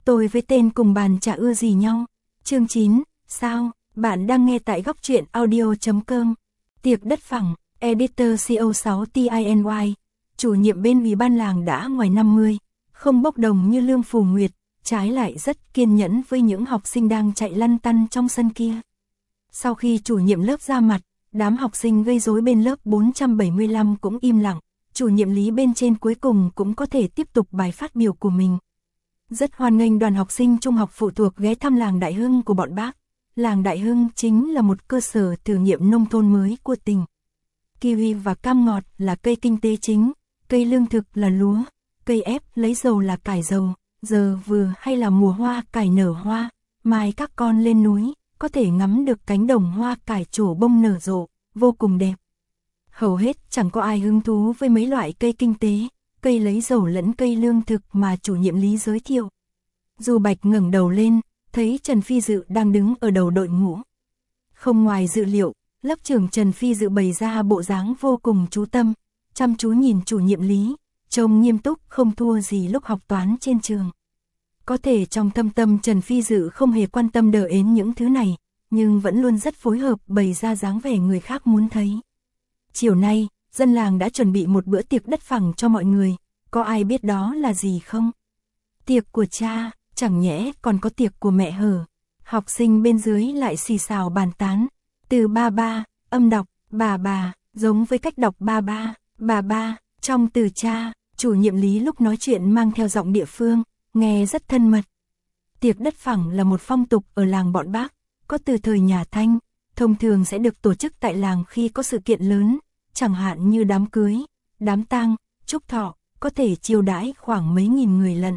Tôi với tên cùng bàn chả ưa gì nhau. Chương 9, sao? Bạn đang nghe tại góc truyện audio.com. Tiệc đất phẳng, editor CO6 TINY. Chủ nhiệm bên ủy ban làng đã ngoài 50, không bốc đồng như Lương Phù Nguyệt, trái lại rất kiên nhẫn với những học sinh đang chạy lăn tăn trong sân kia. Sau khi chủ nhiệm lớp ra mặt, đám học sinh gây rối bên lớp 475 cũng im lặng, chủ nhiệm Lý bên trên cuối cùng cũng có thể tiếp tục bài phát biểu của mình. Rất hoan nghênh đoàn học sinh trung học phụ thuộc ghé thăm làng Đại Hưng của bọn bác. Làng Đại Hưng chính là một cơ sở thử nghiệm nông thôn mới của tỉnh. Kiwi và cam ngọt là cây kinh tế chính, cây lương thực là lúa, cây ép lấy dầu là cải dầu, giờ vừa hay là mùa hoa cải nở hoa, mai các con lên núi, có thể ngắm được cánh đồng hoa cải trổ bông nở rộ, vô cùng đẹp. Hầu hết chẳng có ai hứng thú với mấy loại cây kinh tế, cây lấy dầu lẫn cây lương thực mà chủ nhiệm Lý giới thiệu. Du Bạch ngẩng đầu lên, thấy Trần Phi Dự đang đứng ở đầu đội ngũ. Không ngoài dự liệu, lớp trưởng Trần Phi Dự bày ra bộ dáng vô cùng chú tâm, chăm chú nhìn chủ nhiệm Lý, trông nghiêm túc không thua gì lúc học toán trên trường. Có thể trong thâm tâm Trần Phi Dự không hề quan tâm đờ ến những thứ này, nhưng vẫn luôn rất phối hợp bày ra dáng vẻ người khác muốn thấy. Chiều nay, dân làng đã chuẩn bị một bữa tiệc đất phẳng cho mọi người, có ai biết đó là gì không? Tiệc của cha, chẳng nhẽ còn có tiệc của mẹ hở? Học sinh bên dưới lại xì xào bàn tán. Từ ba ba, âm đọc, bà, giống với cách đọc bà ba, trong từ cha, chủ nhiệm Lý lúc nói chuyện mang theo giọng địa phương, nghe rất thân mật. Tiệc đất phẳng là một phong tục ở làng bọn bác, có từ thời nhà Thanh, thông thường sẽ được tổ chức tại làng khi có sự kiện lớn, chẳng hạn như đám cưới, đám tang, chúc thọ, có thể chiêu đãi khoảng mấy nghìn người lận.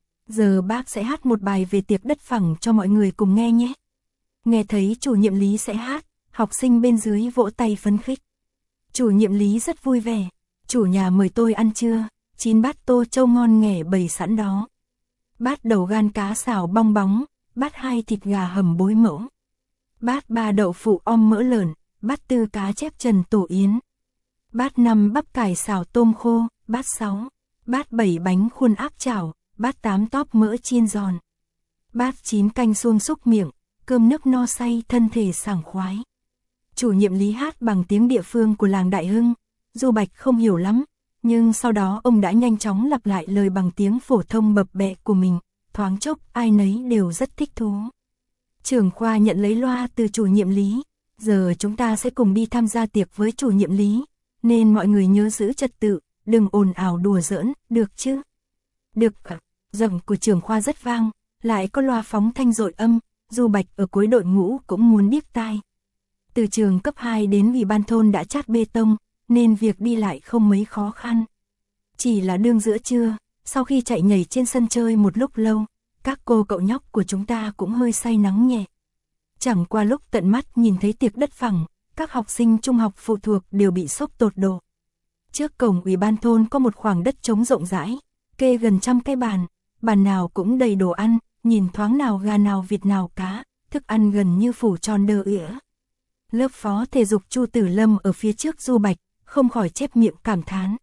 Giờ bác sẽ hát một bài về tiệc đất phẳng cho mọi người cùng nghe nhé. Nghe thấy chủ nhiệm Lý sẽ hát, học sinh bên dưới vỗ tay phấn khích. Chủ nhiệm Lý rất vui vẻ, chủ nhà mời tôi ăn trưa, 9 bát tô trâu ngon nghẻ bày sẵn đó. Bát đầu gan cá xào bong bóng, bát 2 thịt gà hầm bối mẫu. Bát 3 đậu phụ om mỡ lợn, bát 4 cá chép trần tổ yến. Bát 5 bắp cải xào tôm khô, bát 6, bát 7 bánh khuôn áp chảo, bát 8 tóp mỡ chiên giòn. Bát 9 canh suông xúc miệng, cơm nước no say thân thể sảng khoái. Chủ nhiệm Lý hát bằng tiếng địa phương của làng Đại Hưng, Du Bạch không hiểu lắm, nhưng sau đó ông đã nhanh chóng lặp lại lời bằng tiếng phổ thông bập bẹ của mình, thoáng chốc ai nấy đều rất thích thú. Trưởng khoa nhận lấy loa từ chủ nhiệm Lý, giờ chúng ta sẽ cùng đi tham gia tiệc với chủ nhiệm Lý, nên mọi người nhớ giữ trật tự, đừng ồn ào đùa giỡn, được chứ? Được ạ. Giọng của trưởng khoa rất vang, lại có loa phóng thanh dội âm, Du Bạch ở cuối đội ngũ cũng muốn điếc tai. Từ trường cấp 2 đến ủy ban thôn đã chát bê tông, nên việc đi lại không mấy khó khăn. Chỉ là đương giữa trưa, sau khi chạy nhảy trên sân chơi một lúc lâu, các cô cậu nhóc của chúng ta cũng hơi say nắng nhẹ. Chẳng qua lúc tận mắt nhìn thấy tiệc đất phẳng, các học sinh trung học phụ thuộc đều bị sốc tột độ. Trước cổng ủy ban thôn có một khoảng đất trống rộng rãi, kê gần 100 cái bàn nào cũng đầy đồ ăn, nhìn thoáng nào gà nào vịt nào cá, thức ăn gần như phủ tròn đờ ỉa. Lớp phó thể dục Chu Tử Lâm ở phía trước Du Bạch, không khỏi chép miệng cảm thán.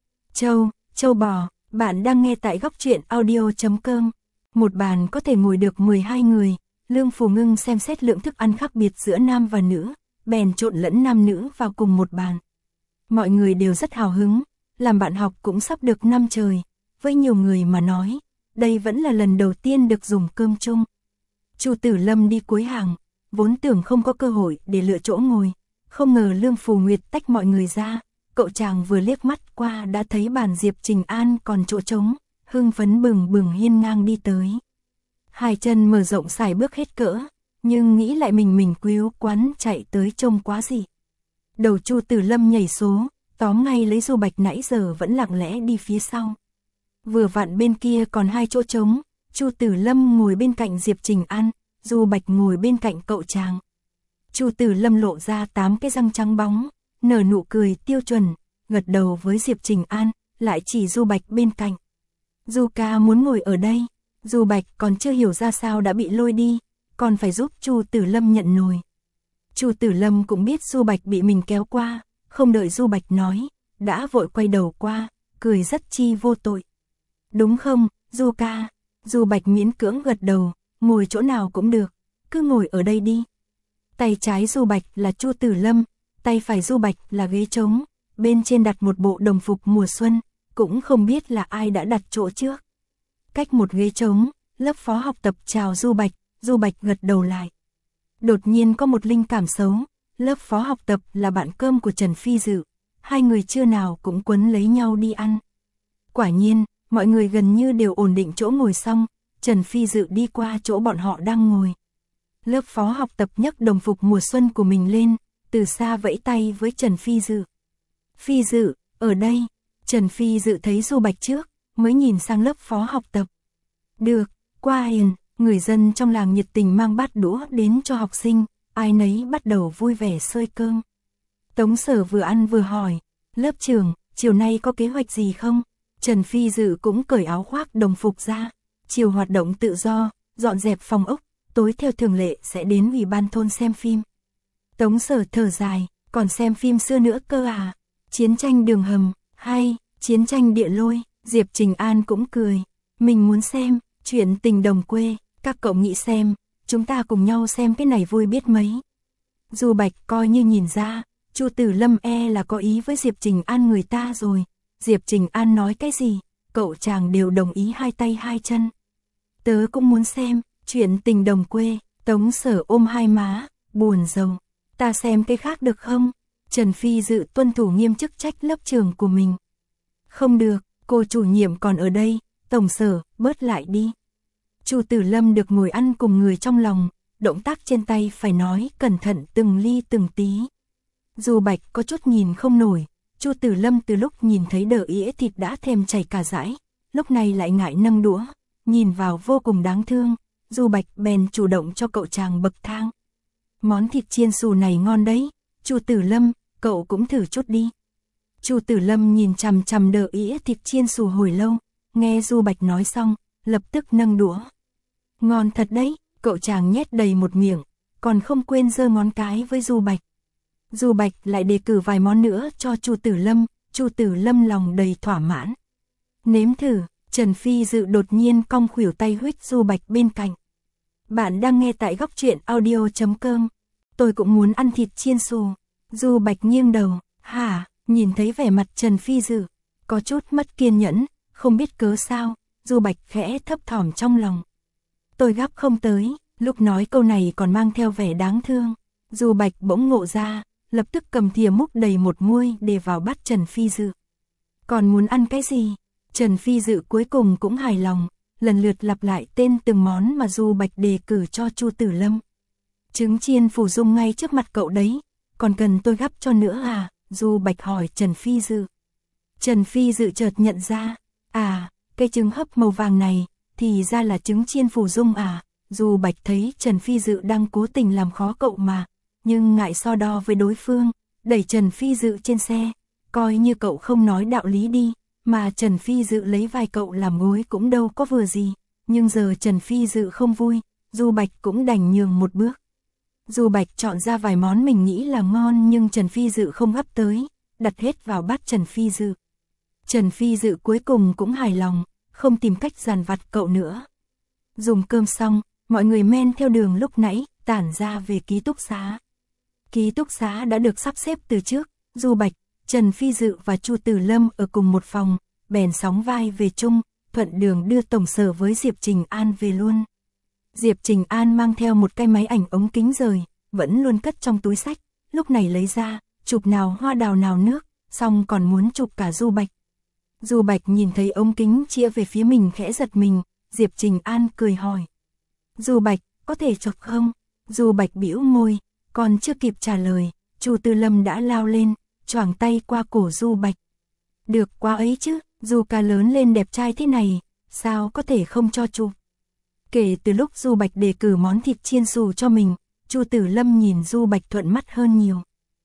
Châu bò, bạn đang nghe tại góc truyện audio.com. Một bàn có thể ngồi được 12 người, Lương Phù Ngưng xem xét lượng thức ăn khác biệt giữa nam và nữ, bèn trộn lẫn nam nữ vào cùng một bàn. Mọi người đều rất hào hứng, làm bạn học cũng sắp được năm trời, với nhiều người mà nói, đây vẫn là lần đầu tiên được dùng cơm chung. Chu Tử Lâm đi cuối hàng, vốn tưởng không có cơ hội để lựa chỗ ngồi, không ngờ Lương Phù Nguyệt tách mọi người ra, cậu chàng vừa liếc mắt qua đã thấy bàn Diệp Trình An còn chỗ trống, hưng phấn bừng bừng hiên ngang đi tới. Hai chân mở rộng xài bước hết cỡ, nhưng nghĩ lại mình quýu quắn chạy tới trông quá gì. Đầu Chu Tử Lâm nhảy số, tóm ngay lấy Du Bạch nãy giờ vẫn lặng lẽ đi phía sau. Vừa vặn bên kia còn 2 chỗ trống, Chu Tử Lâm ngồi bên cạnh Diệp Trình An, Du Bạch ngồi bên cạnh cậu chàng. Chu Tử Lâm lộ ra 8 cái răng trắng bóng, nở nụ cười tiêu chuẩn, gật đầu với Diệp Trình An, lại chỉ Du Bạch bên cạnh. Du ca muốn ngồi ở đây. Du Bạch còn chưa hiểu ra sao đã bị lôi đi, còn phải giúp Chu Tử Lâm nhận nồi. Chu Tử Lâm cũng biết Du Bạch bị mình kéo qua, không đợi Du Bạch nói, đã vội quay đầu qua, cười rất chi vô tội. Đúng không, Du ca? Du Bạch miễn cưỡng gật đầu, ngồi chỗ nào cũng được, cứ ngồi ở đây đi. Tay trái Du Bạch là Chu Tử Lâm, tay phải Du Bạch là ghế trống, bên trên đặt một bộ đồng phục mùa xuân, cũng không biết là ai đã đặt chỗ trước. Cách một ghế trống, lớp phó học tập chào Du Bạch gật đầu lại. Đột nhiên có một linh cảm xấu, lớp phó học tập là bạn cơm của Trần Phi Dự, hai người trưa nào cũng quấn lấy nhau đi ăn. Quả nhiên, mọi người gần như đều ổn định chỗ ngồi xong, Trần Phi Dự đi qua chỗ bọn họ đang ngồi. Lớp phó học tập nhấc đồng phục mùa xuân của mình lên, từ xa vẫy tay với Trần Phi Dự. Phi Dự, ở đây. Trần Phi Dự thấy Du Bạch trước, mới nhìn sang lớp phó học tập. Được, qua hiền, người dân trong làng nhiệt tình mang bát đũa đến cho học sinh, ai nấy bắt đầu vui vẻ xơi cơm. Tống Sở vừa ăn vừa hỏi, lớp trưởng, chiều nay có kế hoạch gì không? Trần Phi Dự cũng cởi áo khoác đồng phục ra, chiều hoạt động tự do, dọn dẹp phòng ốc, tối theo thường lệ sẽ đến ủy ban thôn xem phim. Tống Sở thở dài, còn xem phim xưa nữa cơ à? Chiến tranh đường hầm, hay, chiến tranh địa lôi. Diệp Trình An cũng cười, mình muốn xem, chuyện tình đồng quê, các cậu nghĩ xem, chúng ta cùng nhau xem cái này vui biết mấy. Du Bạch coi như nhìn ra, Chu Tử Lâm là có ý với Diệp Trình An người ta rồi. Diệp Trình An nói cái gì, cậu chàng đều đồng ý hai tay hai chân. Tớ cũng muốn xem, chuyện tình đồng quê. Tống Sở ôm hai má, buồn rầu. Ta xem cái khác được không? Trần Phi Dự tuân thủ nghiêm chức trách lớp trưởng của mình. Không được, cô chủ nhiệm còn ở đây, Tổng Sở, bớt lại đi. Chu Tử Lâm được ngồi ăn cùng người trong lòng, động tác trên tay phải nói cẩn thận từng ly từng tí. Du Bạch có chút nhìn không nổi, Chu Tử Lâm từ lúc nhìn thấy đỡ ĩa thịt đã thèm chảy cả dãi, lúc này lại ngại nâng đũa, nhìn vào vô cùng đáng thương, Du Bạch bèn chủ động cho cậu chàng bậc thang. Món thịt chiên xù này ngon đấy, Chu Tử Lâm, cậu cũng thử chút đi. Chu Tử Lâm nhìn chằm chằm đỡ ĩa thịt chiên xù hồi lâu, nghe Du Bạch nói xong, lập tức nâng đũa. Ngon thật đấy, cậu chàng nhét đầy một miệng, còn không quên giơ ngón cái với Du Bạch. Du Bạch lại đề cử vài món nữa cho Chu Tử Lâm lòng đầy thỏa mãn. Nếm thử, Trần Phi Dự đột nhiên cong khuỷu tay huých Du Bạch bên cạnh. Bạn đang nghe tại góc truyện audio.com. Tôi cũng muốn ăn thịt chiên xù. Du Bạch nghiêng đầu, hả, nhìn thấy vẻ mặt Trần Phi Dự, có chút mất kiên nhẫn, không biết cớ sao, Du Bạch khẽ thấp thỏm trong lòng. Tôi gắp không tới, lúc nói câu này còn mang theo vẻ đáng thương. Du Bạch bỗng ngộ ra, lập tức cầm thìa múc đầy một muôi để vào bát Trần Phi Dự. Còn muốn ăn cái gì? Trần Phi Dự cuối cùng cũng hài lòng, lần lượt lặp lại tên từng món mà Du Bạch đề cử cho Chu Tử Lâm. Trứng chiên phủ dung ngay trước mặt cậu đấy, còn cần tôi gắp cho nữa à? Du Bạch hỏi Trần Phi Dự. Trần Phi Dự chợt nhận ra, à, cây trứng hấp màu vàng này, thì ra là trứng chiên phủ dung à? Du Bạch thấy Trần Phi Dự đang cố tình làm khó cậu mà, nhưng ngại so đo với đối phương, đẩy Trần Phi Dự trên xe, coi như cậu không nói đạo lý đi, mà Trần Phi Dự lấy vai cậu làm gối cũng đâu có vừa gì, nhưng giờ Trần Phi Dự không vui, Du Bạch cũng đành nhường một bước. Du Bạch chọn ra vài món mình nghĩ là ngon nhưng Trần Phi Dự không gắp tới, đặt hết vào bát Trần Phi Dự. Trần Phi Dự cuối cùng cũng hài lòng, không tìm cách dằn vặt cậu nữa. Dùng cơm xong, mọi người men theo đường lúc nãy, tản ra về ký túc xá. Ký túc xá đã được sắp xếp từ trước, Du Bạch, Trần Phi Dự và Chu Tử Lâm ở cùng một phòng, bèn sóng vai về chung, thuận đường đưa Tổng Sở với Diệp Trình An về luôn. Diệp Trình An mang theo một cái máy ảnh ống kính rời, vẫn luôn cất trong túi xách, lúc này lấy ra, chụp nào hoa đào nào nước, xong còn muốn chụp cả Du Bạch. Du Bạch nhìn thấy ống kính chĩa về phía mình khẽ giật mình, Diệp Trình An cười hỏi. Du Bạch, có thể chụp không? Du Bạch bĩu môi, còn chưa kịp trả lời, Chu Tử Lâm đã lao lên, choàng tay qua cổ Du Bạch. Được quá ấy chứ, Du ca lớn lên đẹp trai thế này, sao có thể không cho chụp? Kể từ lúc Du Bạch đề cử món thịt chiên xù cho mình, Chu Tử Lâm nhìn Du Bạch thuận mắt hơn nhiều.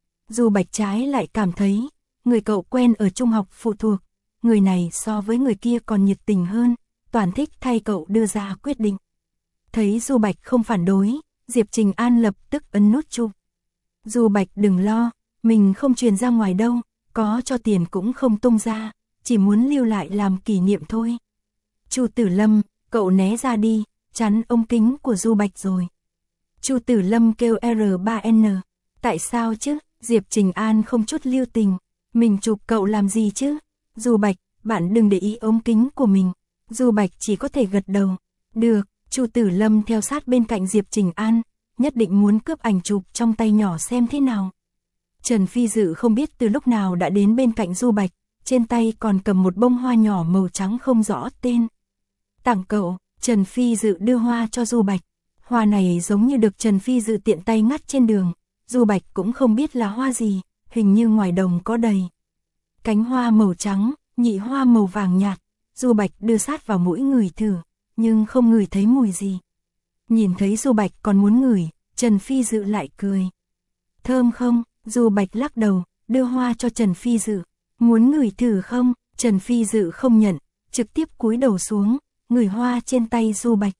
Du Bạch trái lại cảm thấy, người cậu quen ở trung học phụ thuộc, người này so với người kia còn nhiệt tình hơn, toàn thích thay cậu đưa ra quyết định. Thấy Du Bạch không phản đối, Diệp Trình An lập tức ấn nút chụp. Du Bạch đừng lo, mình không truyền ra ngoài đâu, có cho tiền cũng không tung ra, chỉ muốn lưu lại làm kỷ niệm thôi. Chu Tử Lâm, cậu né ra đi, chắn ống kính của Du Bạch rồi. Chu Tử Lâm kêu R3N, tại sao chứ, Diệp Trình An không chút lưu tình, mình chụp cậu làm gì chứ, Du Bạch, bạn đừng để ý ống kính của mình. Du Bạch chỉ có thể gật đầu, được. Chu Tử Lâm theo sát bên cạnh Diệp Trình An, nhất định muốn cướp ảnh chụp trong tay nhỏ xem thế nào. Trần Phi Dự không biết từ lúc nào đã đến bên cạnh Du Bạch, trên tay còn cầm một bông hoa nhỏ màu trắng không rõ tên. Tặng cậu, Trần Phi Dự đưa hoa cho Du Bạch. Hoa này giống như được Trần Phi Dự tiện tay ngắt trên đường, Du Bạch cũng không biết là hoa gì, hình như ngoài đồng có đầy. Cánh hoa màu trắng, nhị hoa màu vàng nhạt, Du Bạch đưa sát vào mũi ngửi thử, nhưng không ngửi thấy mùi gì. Nhìn thấy Du Bạch còn muốn ngửi, Trần Phi Dự lại cười. Thơm không? Du Bạch lắc đầu, đưa hoa cho Trần Phi Dự. Muốn ngửi thử không? Trần Phi Dự không nhận, trực tiếp cúi đầu xuống, ngửi hoa trên tay Du Bạch.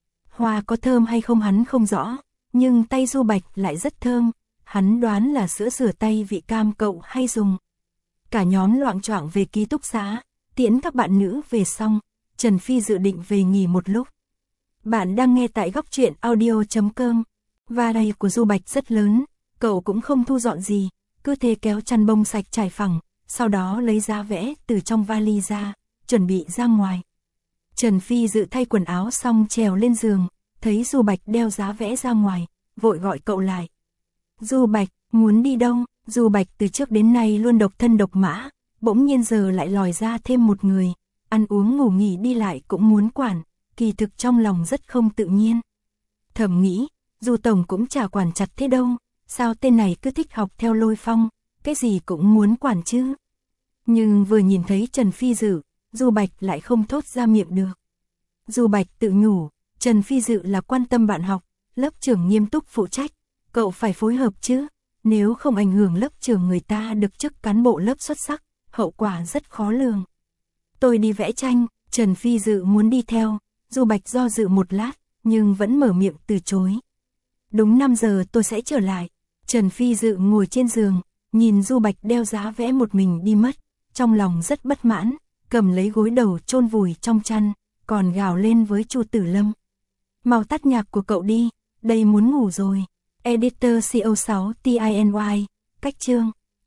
Hoa có thơm hay không hắn không rõ, nhưng tay Du Bạch lại rất thơm, hắn đoán là sữa rửa tay vị cam cậu hay dùng. Cả nhóm loạng choạng về ký túc xá, tiễn các bạn nữ về xong, Trần Phi dự định về nghỉ một lúc. Bạn đang nghe tại góc truyện audio.com. Và đây của Du Bạch rất lớn, cậu cũng không thu dọn gì, cứ thế kéo chăn bông sạch trải phẳng, sau đó lấy giá vẽ từ trong vali ra, chuẩn bị ra ngoài. Trần Phi dự thay quần áo xong trèo lên giường, thấy Du Bạch đeo giá vẽ ra ngoài, vội gọi cậu lại. Du Bạch, muốn đi đâu? Du Bạch từ trước đến nay luôn độc thân độc mã, bỗng nhiên giờ lại lòi ra thêm một người, ăn uống ngủ nghỉ đi lại cũng muốn quản, kỳ thực trong lòng rất không tự nhiên. Thầm nghĩ, Du Tổng cũng chả quản chặt thế đâu, sao tên này cứ thích học theo lôi phong, cái gì cũng muốn quản chứ. Nhưng vừa nhìn thấy Trần Phi Dự, Du Bạch lại không thốt ra miệng được. Du Bạch tự nhủ, Trần Phi Dự là quan tâm bạn học, lớp trưởng nghiêm túc phụ trách, cậu phải phối hợp chứ, nếu không ảnh hưởng lớp trưởng người ta được chức cán bộ lớp xuất sắc, hậu quả rất khó lường. Tôi đi vẽ tranh, Trần Phi Dự muốn đi theo, Du Bạch do dự một lát, nhưng vẫn mở miệng từ chối. Đúng 5 giờ tôi sẽ trở lại. Trần Phi Dự ngồi trên giường, nhìn Du Bạch đeo giá vẽ một mình đi mất, trong lòng rất bất mãn, cầm lấy gối đầu chôn vùi trong chăn, còn gào lên với Chu Tử Lâm. Mau tắt nhạc của cậu đi, đây muốn ngủ rồi. Editor CO6 TINY, cách chương.